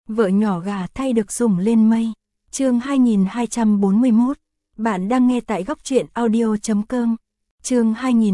Vợ nhỏ gà thay được sủng lên mây. Chương 2241. Bạn đang nghe tại góc truyện audio.com. Chương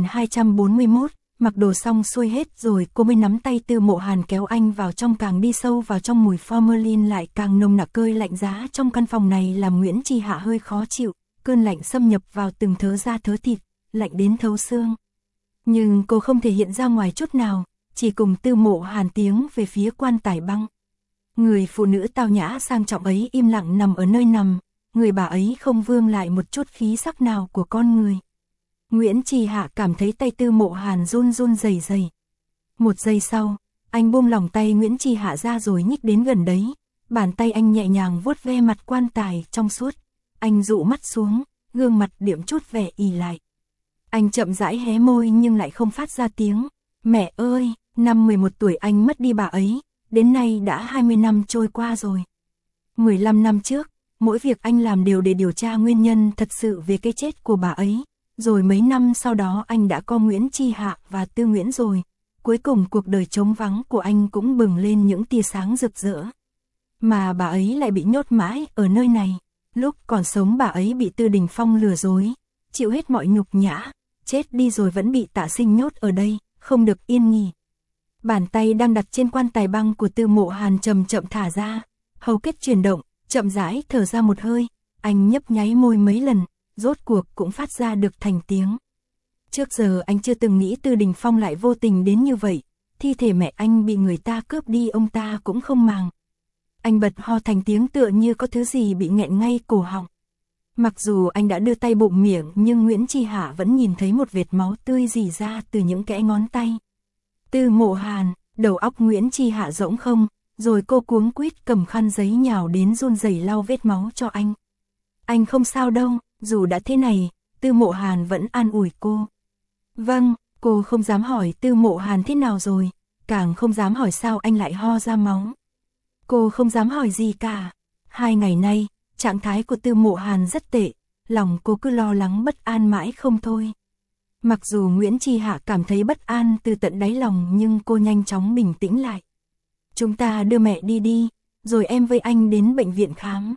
2241. Mặc đồ xong xuôi hết rồi cô mới nắm tay Tư Mộ Hàn kéo anh vào trong, càng đi sâu vào trong mùi formalin lại càng nồng nặc. Cơn lạnh giá trong căn phòng này làm Nguyễn Chi Hạ hơi khó chịu, cơn lạnh xâm nhập vào từng thớ da thớ thịt, lạnh đến thấu xương. Nhưng cô không thể hiện ra ngoài chút nào, chỉ cùng Tư Mộ Hàn tiến về phía quan tài băng. Người phụ nữ tao nhã sang trọng ấy im lặng nằm ở nơi nằm, người bà ấy không vương lại một chút khí sắc nào của con người. Nguyễn Chi Hạ cảm thấy tay Tư Mộ Hàn run run rẩy rẩy. Một giây sau, anh buông lỏng tay Nguyễn Chi Hạ ra rồi nhích đến gần đấy, bàn tay anh nhẹ nhàng vuốt ve mặt quan tài trong suốt. Anh dụ mắt xuống, gương mặt điểm chút vẻ ì lại. Anh chậm rãi hé môi nhưng lại không phát ra tiếng. Mẹ ơi, năm 11 tuổi anh mất đi bà ấy, đến nay đã 20 năm trôi qua rồi. 15 năm trước, mỗi việc anh làm đều để điều tra nguyên nhân thật sự về cái chết của bà ấy. Rồi mấy năm sau đó anh đã có Nguyễn Chi Hạ và Tư Nguyễn rồi. Cuối cùng cuộc đời trống vắng của anh cũng bừng lên những tia sáng rực rỡ. Mà bà ấy lại bị nhốt mãi ở nơi này. Lúc còn sống bà ấy bị Tư Đình Phong lừa dối, chịu hết mọi nhục nhã. Chết đi rồi vẫn bị Tạ Sinh nhốt ở đây, không được yên nghỉ. Bàn tay đang đặt trên quan tài băng của Tư Mộ Hàn chậm chậm thả ra. Hầu kết chuyển động, chậm rãi thở ra một hơi. Anh nhấp nháy môi mấy lần, rốt cuộc cũng phát ra được thành tiếng. Trước giờ anh chưa từng nghĩ Tư Đình Phong lại vô tình đến như vậy. Thi thể mẹ anh bị người ta cướp đi ông ta cũng không màng. Anh bật ho thành tiếng tựa như có thứ gì bị nghẹn ngay cổ họng. Mặc dù anh đã đưa tay bụng miệng nhưng Nguyễn Chi Hạ vẫn nhìn thấy một vệt máu tươi rỉ ra từ những kẽ ngón tay. Tư Mộ Hàn, đầu óc Nguyễn Chi Hạ rỗng không, rồi cô cuống quýt cầm khăn giấy nhào đến run rẩy lau vết máu cho anh. Anh không sao đâu, dù đã thế này, Tư Mộ Hàn vẫn an ủi cô. Vâng, cô không dám hỏi Tư Mộ Hàn thế nào rồi, càng không dám hỏi sao anh lại ho ra máu. Cô không dám hỏi gì cả. 2 ngày nay, trạng thái của Tư Mộ Hàn rất tệ, lòng cô cứ lo lắng bất an mãi không thôi. Mặc dù Nguyễn Chi Hạ cảm thấy bất an từ tận đáy lòng nhưng cô nhanh chóng bình tĩnh lại. Chúng ta đưa mẹ đi, rồi em với anh đến bệnh viện khám.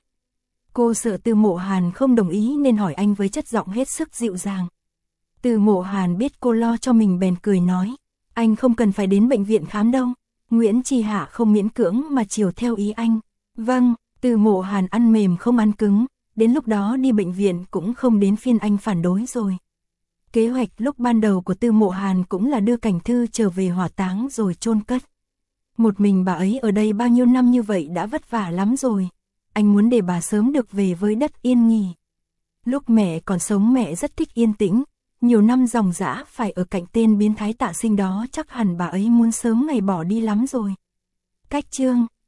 Cô sợ Tư Mộ Hàn không đồng ý nên hỏi anh với chất giọng hết sức dịu dàng. Tư Mộ Hàn biết cô lo cho mình bèn cười nói, anh không cần phải đến bệnh viện khám đâu. Nguyễn Chi Hạ không miễn cưỡng mà chiều theo ý anh. Vâng, Tư Mộ Hàn ăn mềm không ăn cứng, đến lúc đó đi bệnh viện cũng không đến phiên anh phản đối rồi. Kế hoạch lúc ban đầu của Tư Mộ Hàn cũng là đưa Cảnh Thư trở về hỏa táng rồi chôn cất. Một mình bà ấy ở đây bao nhiêu năm như vậy đã vất vả lắm rồi. Anh muốn để bà sớm được về với đất yên nghỉ. Lúc mẹ còn sống mẹ rất thích yên tĩnh, nhiều năm ròng rã phải ở cạnh tên biến thái Tạ Sinh đó chắc hẳn bà ấy muốn sớm ngày bỏ đi lắm rồi. Cách chương